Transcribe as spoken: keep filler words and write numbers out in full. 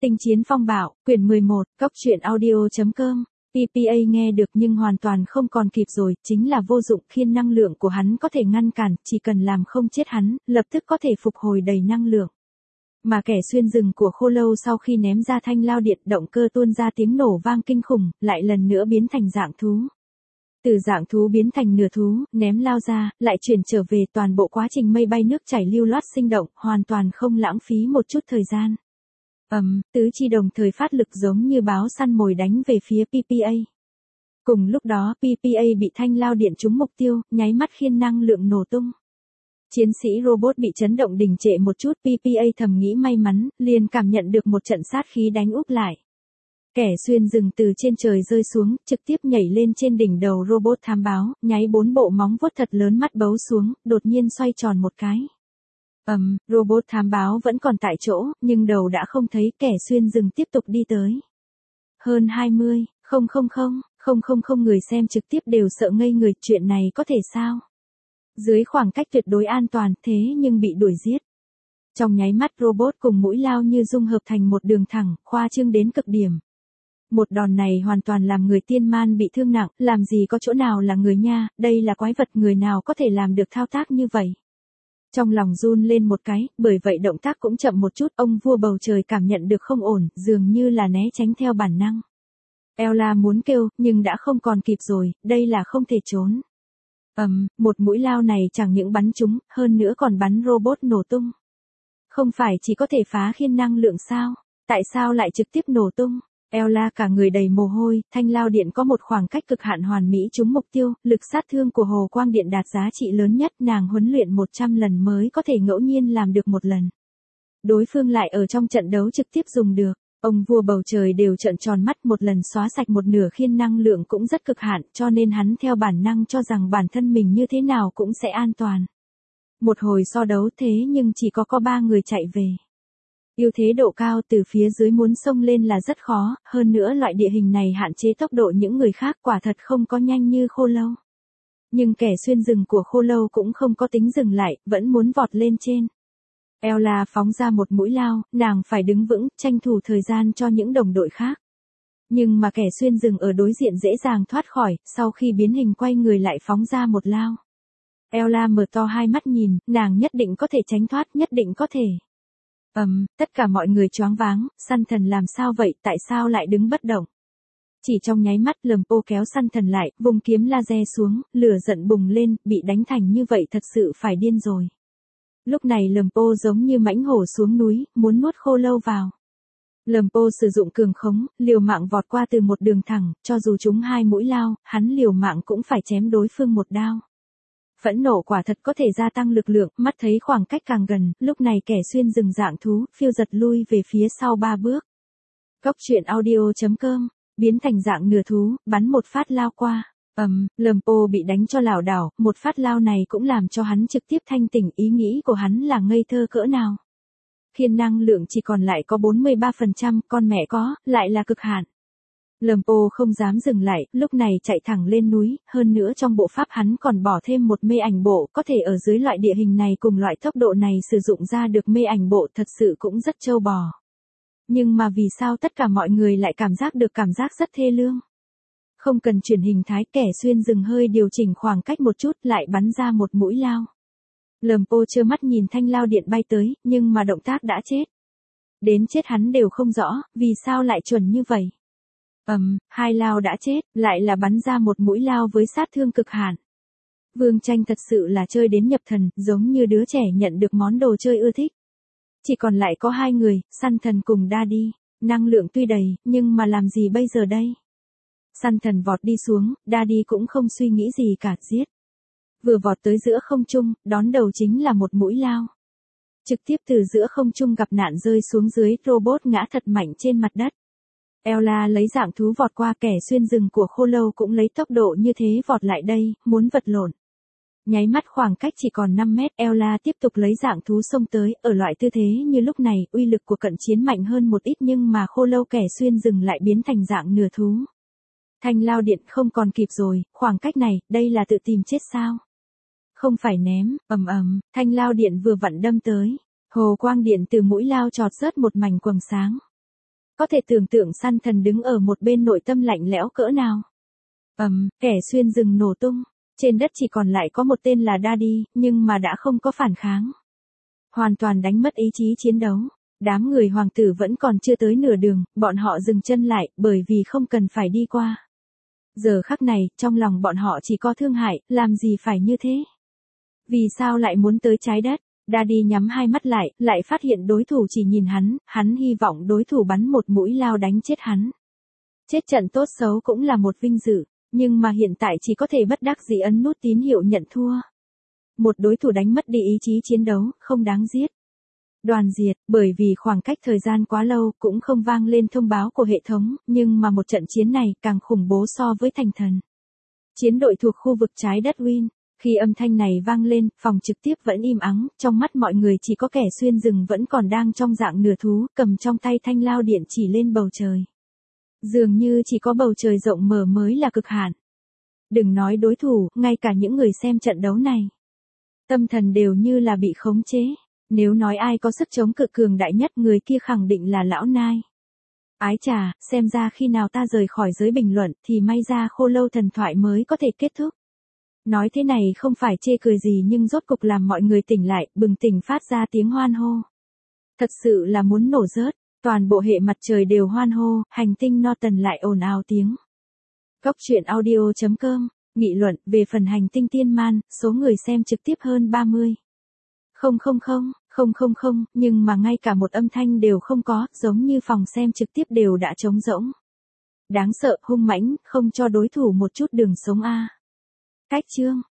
Tinh chiến phong bạo, quyển mười một, cóc truyện audio.com. pê pê a nghe được nhưng hoàn toàn không còn kịp rồi, chính là vô dụng, khiên năng lượng của hắn có thể ngăn cản, chỉ cần làm không chết hắn, lập tức có thể phục hồi đầy năng lượng. Mà kẻ xuyên rừng của khô lâu sau khi ném ra thanh lao điện, động cơ tuôn ra tiếng nổ vang kinh khủng, lại lần nữa biến thành dạng thú. Từ dạng thú biến thành nửa thú, ném lao ra, lại chuyển trở về, toàn bộ quá trình mây bay nước chảy lưu loát sinh động, hoàn toàn không lãng phí một chút thời gian. Ầm, um, tứ chi đồng thời phát lực giống như báo săn mồi đánh về phía pê pê a. Cùng lúc đó pê pê a bị thanh lao điện trúng mục tiêu, nháy mắt khiên năng lượng nổ tung. Chiến sĩ robot bị chấn động đình trệ một chút, pê pê a thầm nghĩ may mắn, liền cảm nhận được một trận sát khí đánh úp lại. Kẻ xuyên rừng từ trên trời rơi xuống, trực tiếp nhảy lên trên đỉnh đầu robot thám báo, nháy bốn bộ móng vuốt thật lớn mắt bấu xuống, đột nhiên xoay tròn một cái. Ầm, um, robot thám báo vẫn còn tại chỗ, nhưng đầu đã không thấy, kẻ xuyên rừng tiếp tục đi tới. Hơn hai mươi, không không không, không không không người xem trực tiếp đều sợ ngây người, chuyện này có thể sao? Dưới khoảng cách tuyệt đối an toàn, thế nhưng bị đuổi giết. Trong nháy mắt robot cùng mũi lao như dung hợp thành một đường thẳng, khoa trương đến cực điểm. Một đòn này hoàn toàn làm người tiên man bị thương nặng, làm gì có chỗ nào là người nha, đây là quái vật, người nào có thể làm được thao tác như vậy. Trong lòng run lên một cái, bởi vậy động tác cũng chậm một chút, ông vua bầu trời cảm nhận được không ổn, dường như là né tránh theo bản năng. Ella muốn kêu, nhưng đã không còn kịp rồi, đây là không thể trốn. Ầm, um, một mũi lao này chẳng những bắn trúng, hơn nữa còn bắn robot nổ tung. Không phải chỉ có thể phá khiên năng lượng sao? Tại sao lại trực tiếp nổ tung? Ella cả người đầy mồ hôi, thanh lao điện có một khoảng cách cực hạn hoàn mỹ trúng mục tiêu, lực sát thương của hồ quang điện đạt giá trị lớn nhất, nàng huấn luyện một trăm lần mới có thể ngẫu nhiên làm được một lần. Đối phương lại ở trong trận đấu trực tiếp dùng được, ông vua bầu trời đều trợn tròn mắt, một lần xóa sạch một nửa khiên năng lượng cũng rất cực hạn, cho nên hắn theo bản năng cho rằng bản thân mình như thế nào cũng sẽ an toàn. Một hồi so đấu thế nhưng chỉ có có ba người chạy về. Ưu thế độ cao từ phía dưới muốn xông lên là rất khó, hơn nữa loại địa hình này hạn chế tốc độ những người khác, quả thật không có nhanh như khô lâu. Nhưng kẻ xuyên rừng của khô lâu cũng không có tính dừng lại, vẫn muốn vọt lên trên. Ella phóng ra một mũi lao, nàng phải đứng vững, tranh thủ thời gian cho những đồng đội khác. Nhưng mà kẻ xuyên rừng ở đối diện dễ dàng thoát khỏi, sau khi biến hình quay người lại phóng ra một lao. Ella mở to hai mắt nhìn, nàng nhất định có thể tránh thoát, nhất định có thể. Ầm, um, tất cả mọi người choáng váng, săn thần làm sao vậy, tại sao lại đứng bất động? Chỉ trong nháy mắt Lầm Pô kéo săn thần lại, vùng kiếm laser xuống, lửa giận bùng lên, bị đánh thành như vậy thật sự phải điên rồi. Lúc này Lầm Pô giống như mãnh hổ xuống núi, muốn nuốt khô lâu vào. Lầm Pô sử dụng cường khống, liều mạng vọt qua từ một đường thẳng, cho dù trúng hai mũi lao, hắn liều mạng cũng phải chém đối phương một đao. Phẫn nộ quả thật có thể gia tăng lực lượng, mắt thấy khoảng cách càng gần, lúc này kẻ xuyên rừng dạng thú, phiêu giật lui về phía sau ba bước. Cóc truyện audio.com, biến thành dạng nửa thú, bắn một phát lao qua. Ầm, um, Lầm Pô bị đánh cho lảo đảo, một phát lao này cũng làm cho hắn trực tiếp thanh tỉnh, ý nghĩ của hắn là ngây thơ cỡ nào. Khiên năng lượng chỉ còn lại có bốn mươi ba phần trăm, con mẹ có, lại là cực hạn. Lầm Pô không dám dừng lại, lúc này chạy thẳng lên núi, hơn nữa trong bộ pháp hắn còn bỏ thêm một mê ảnh bộ, có thể ở dưới loại địa hình này cùng loại tốc độ này sử dụng ra được mê ảnh bộ thật sự cũng rất trâu bò. Nhưng mà vì sao tất cả mọi người lại cảm giác được cảm giác rất thê lương? Không cần chuyển hình thái, kẻ xuyên rừng hơi điều chỉnh khoảng cách một chút lại bắn ra một mũi lao. Lầm Pô trơ mắt nhìn thanh lao điện bay tới, nhưng mà động tác đã chết. Đến chết hắn đều không rõ, vì sao lại chuẩn như vậy. Ầm, um, hai lao đã chết, lại là bắn ra một mũi lao với sát thương cực hạn. Vương Tranh thật sự là chơi đến nhập thần, giống như đứa trẻ nhận được món đồ chơi ưa thích. Chỉ còn lại có hai người, săn thần cùng Daddy, năng lượng tuy đầy, nhưng mà làm gì bây giờ đây? Săn thần vọt đi xuống, Daddy cũng không suy nghĩ gì cả, giết. Vừa vọt tới giữa không trung, đón đầu chính là một mũi lao. Trực tiếp từ giữa không trung gặp nạn rơi xuống dưới, robot ngã thật mạnh trên mặt đất. Ella lấy dạng thú vọt qua, kẻ xuyên rừng của khô lâu cũng lấy tốc độ như thế vọt lại đây, muốn vật lộn. Nháy mắt khoảng cách chỉ còn năm mét, Ella tiếp tục lấy dạng thú xông tới, ở loại tư thế như lúc này, uy lực của cận chiến mạnh hơn một ít nhưng mà khô lâu kẻ xuyên rừng lại biến thành dạng nửa thú. Thanh lao điện không còn kịp rồi, khoảng cách này, đây là tự tìm chết sao? Không phải ném, ầm ầm, thanh lao điện vừa vặn đâm tới. Hồ quang điện từ mũi lao chọt rớt một mảnh quầng sáng. có thể tưởng tượng săn thần đứng ở một bên nội tâm lạnh lẽo cỡ nào. Ầm, kẻ xuyên rừng nổ tung. Trên đất chỉ còn lại có một tên là Daddy, nhưng mà đã không có phản kháng. Hoàn toàn đánh mất ý chí chiến đấu. Đám người hoàng tử vẫn còn chưa tới nửa đường, bọn họ dừng chân lại, bởi vì không cần phải đi qua. Giờ khắc này, trong lòng bọn họ chỉ có thương hại, làm gì phải như thế? Vì sao lại muốn tới trái đất? Daddy nhắm hai mắt lại, lại phát hiện đối thủ chỉ nhìn hắn, hắn hy vọng đối thủ bắn một mũi lao đánh chết hắn. Chết trận tốt xấu cũng là một vinh dự, nhưng mà hiện tại chỉ có thể bất đắc dĩ ấn nút tín hiệu nhận thua. Một đối thủ đánh mất đi ý chí chiến đấu, không đáng giết. Đoàn diệt, bởi vì khoảng cách thời gian quá lâu cũng không vang lên thông báo của hệ thống, nhưng mà một trận chiến này càng khủng bố so với thành thần. Chiến đội thuộc khu vực trái đất Win. Khi âm thanh này vang lên, phòng trực tiếp vẫn im ắng, trong mắt mọi người chỉ có kẻ xuyên rừng vẫn còn đang trong dạng nửa thú, cầm trong tay thanh lao điện chỉ lên bầu trời. Dường như chỉ có bầu trời rộng mở mới là cực hạn. Đừng nói đối thủ, ngay cả những người xem trận đấu này. Tâm thần đều như là bị khống chế. Nếu nói ai có sức chống cự cường đại nhất, người kia khẳng định là lão Nai. Ái chà, xem ra khi nào ta rời khỏi giới bình luận thì may ra khô lâu thần thoại mới có thể kết thúc. Nói thế này không phải chê cười gì nhưng rốt cục làm mọi người tỉnh lại, bừng tỉnh phát ra tiếng hoan hô. Thật sự là muốn nổ rớt, toàn bộ hệ mặt trời đều hoan hô, hành tinh Norton lại ồn ào tiếng. Góc truyện audio chấm com, nghị luận về phần hành tinh Tiên Man, số người xem trực tiếp hơn ba mươi. Không không không, không không không, nhưng mà ngay cả một âm thanh đều không có, giống như phòng xem trực tiếp đều đã trống rỗng. Đáng sợ, hung mãnh, không cho đối thủ một chút đường sống a. Cách chương